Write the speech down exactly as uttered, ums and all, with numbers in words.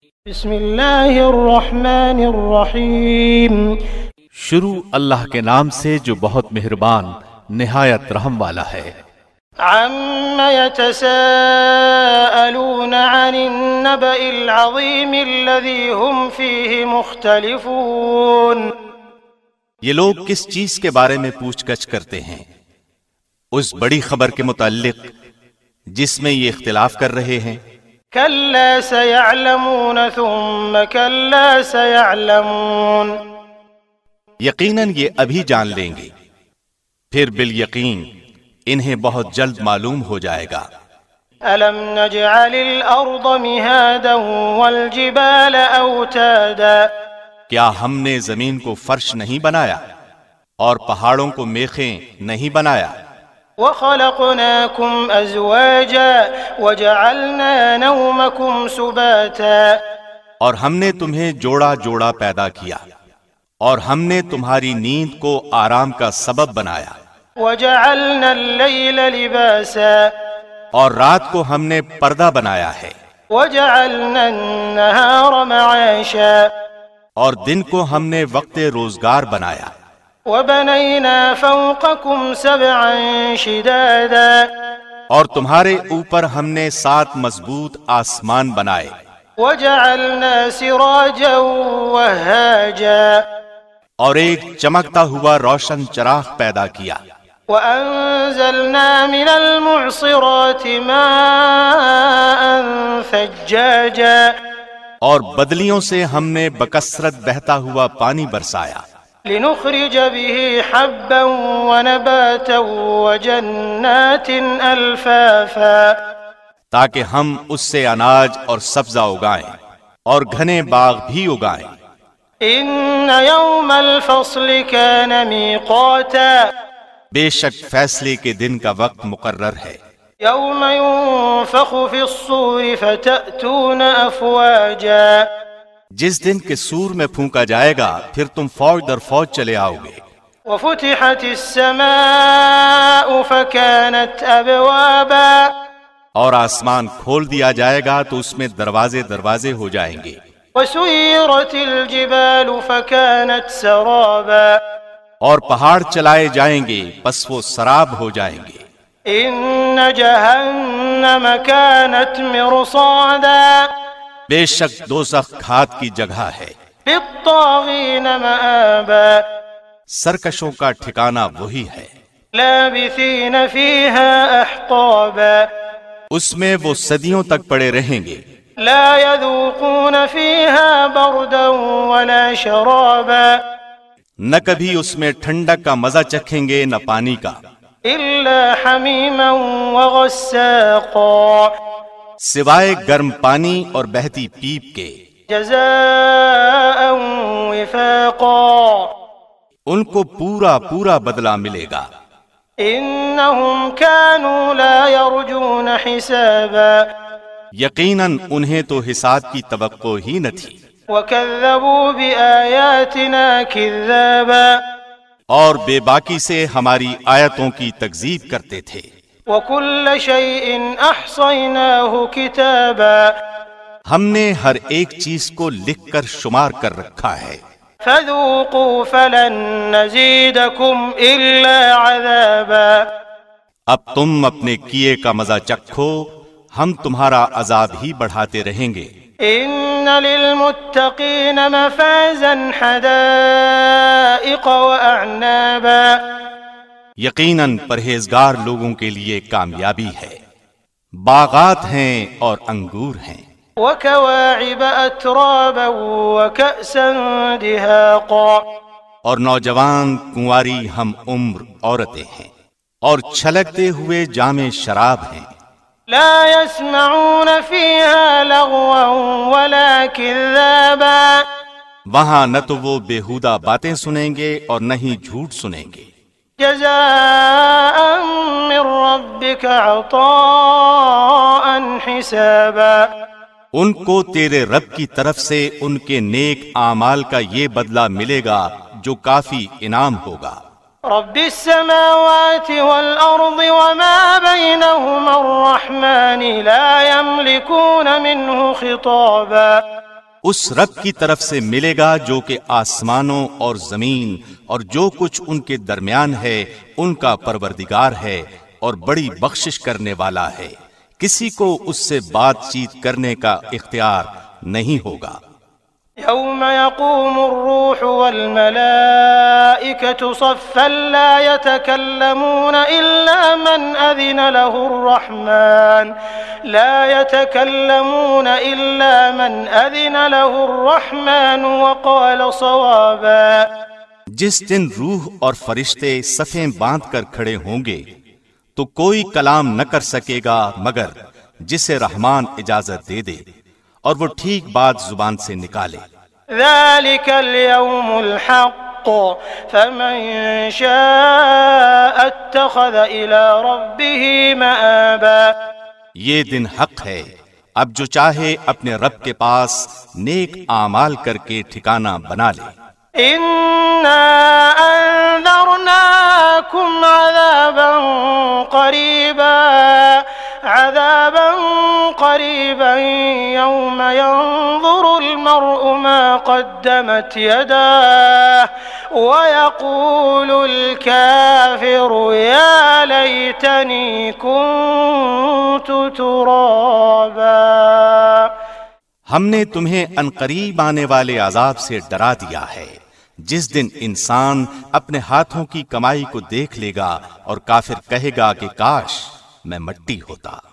بسم اللہ الرحمن الرحیم. شروع اللہ کے نام سے جو بہت مہربان نہایت رحم والا ہے. عم يتساءلون عن النبأ العظیم الذی هم فیہ مختلفون. یہ لوگ کس چیز کے بارے میں پوچھ گچھ کرتے ہیں؟ اس بڑی خبر کے متعلق جس میں یہ اختلاف کر رہے ہیں. کلا سیعلمون ثم کلا سیعلمون. یقیناً یہ ابھی جان لیں گے، پھر بالیقین انہیں بہت جلد معلوم ہو جائے گا. الم نجعل الارض مہادا والجبال اوتادا. کیا ہم نے زمین کو فرش نہیں بنایا اور پہاڑوں کو میخیں نہیں بنایا؟ وخلقناكم ازواجا وجعلنا نومكم سباتا. اور ہم نے تمہیں جوڑا جوڑا پیدا کیا اور ہم نے تمہاری نیند کو آرام کا سبب بنایا. وجعلنا الليل لباسا. اور رات کو ہم نے پردہ بنایا ہے. وجعلنا النهار معاشا. اور دن کو ہم نے وقت روزگار بنایا. وبنينا فوقكم سبعا شدادا. اور تمہارے اوپر ہم نے سات مضبوط آسمان بنائے. وجعلنا سراجا وهاجا. اور ایک چمکتا ہوا روشن چراغ پیدا کیا. وأنزلنا من المعصرات ماء ثجاجا. اور بدلیوں سے ہم نے بکثرت بہتا ہوا پانی برسایا. لنخرج به حبا ونباتا وجنات الفافا. تاکہ ہم اس سے اناج اور سبزہ اگائیں اور گھنے باغ بھی اگائیں. ان یوم الفصل کان میقاتا. بے شک فیصلے کے دن کا وقت مقرر ہے. یوم ينفخ في الصور فتأتون افواجا. جس دن کے سور میں پھونکا جائے گا پھر تم فوج در فوج چلے آؤ گے. وفتحت السماء فكانت ابوابا. اور آسمان کھول دیا جائے گا تو اس میں دروازے دروازے ہو جائیں گے. وسيرت الجبال فكانت سرابا. اور پہاڑ چلائے جائیں گے پس وہ سراب ہو جائیں گے. ان جہنم كانت مرصادا. بے شک دوزخ کھاد کی جگہ ہے. للطاغین مآبا. سرکشوں کا ٹھکانہ وہی ہے. لابثین فیہا احقابا. اس میں وہ صدیوں تک پڑے رہیں گے. لا يذوقون فيها بردا ولا شرابا. نہ کبھی اس میں ٹھنڈک کا مزہ چکھیں گے نہ پانی کا. الا حمیما وغساقا. سوائے گرم پانی اور بہتی پیپ کے. جزاء وفاقا. ان کو پورا پورا بدلہ ملے گا. انہم كانوا لا يرجون حسابا. یقیناً انہیں تو حساب کی توقع ہی نہ تھی. وَكَذَّبُوا بِآيَاتِنَا كِذَّابًا. اور بے باکی سے ہماری آیتوں کی تکذیب کرتے تھے. وَكُلَّ شَيْءٍ أَحْصَيْنَاهُ كِتَابًا. ہم نے ہر ایک چیز کو لکھ کر شمار کر رکھا ہے. فَذُوقُوا فَلَن نَّزِيدَكُمْ إِلَّا عَذَابًا. اب تم اپنے کیے کا مزہ چکھو، ہم تمہارا عذاب ہی بڑھاتے رہیں گے. ان للمتقین مفازا حدائق واعنابا. یقیناً پرہیزگار لوگوں کے لیے کامیابی ہے، باغات ہیں اور انگور ہیں. وكواعب اترابا وكأسا دهاقا. اور نوجوان کنواری ہم عمر عورتیں ہیں اور چھلکتے ہوئے جام شراب ہیں. لا يسمعون فيها لغوا ولا كذابا. وہاں نہ تو وہ بےہودہ باتیں سنیں گے اور نہ ہی جھوٹ سنیں گے. جزاء من ربك عطاء حسابا. ان کو تیرے رب کی طرف سے ان کے نیک اعمال کا یہ بدلہ ملے گا جو کافی انعام ہوگا. رب السماوات والأرض وما بينهما الرحمن لا يملكون منه خطابا. اس رب کی طرف سے ملے گا جو کہ آسمانوں اور زمین اور جو کچھ ان کے درمیان ہے ان کا پروردگار ہے اور بڑی بخشش کرنے والا ہے، کسی کو اس سے بات چیت کرنے کا اختیار نہیں ہوگا۔ يوم يقوم الروح والملائكة صفا لا يتكلمون إلا من أذن له الرحمن لا يتكلمون إلا من أذن له الرحمن وقال صوابا۔ جس دن روح اور فرشتے صفیں باندھ کر کھڑے ہوں گے تو کوئی کلام نہ کر سکے گا مگر جسے رحمان اجازت دے دے اور وہ ٹھیک بات زبان سے نکالے۔ ذلك اليوم الحق فمن شاء اتخذ الى ربه مآبا۔ یہ دن حق ہے، اب جو چاہے اپنے رب کے پاس نیک اعمال کر کے ٹھکانہ بنا لے۔ إنا أنذرناكم عذابا قريبا عذابا قريبا يوم ينظر المرء ما قدمت يداه ويقول الكافر يا ليتني كنت ترابا۔ ہم نے تمہیں عنقریب آنے والے عذاب سے ڈرا دیا ہے، جس دن انسان اپنے ہاتھوں کی کمائی کو دیکھ لے گا اور کافر کہے گا کہ کاش میں مٹی ہوتا۔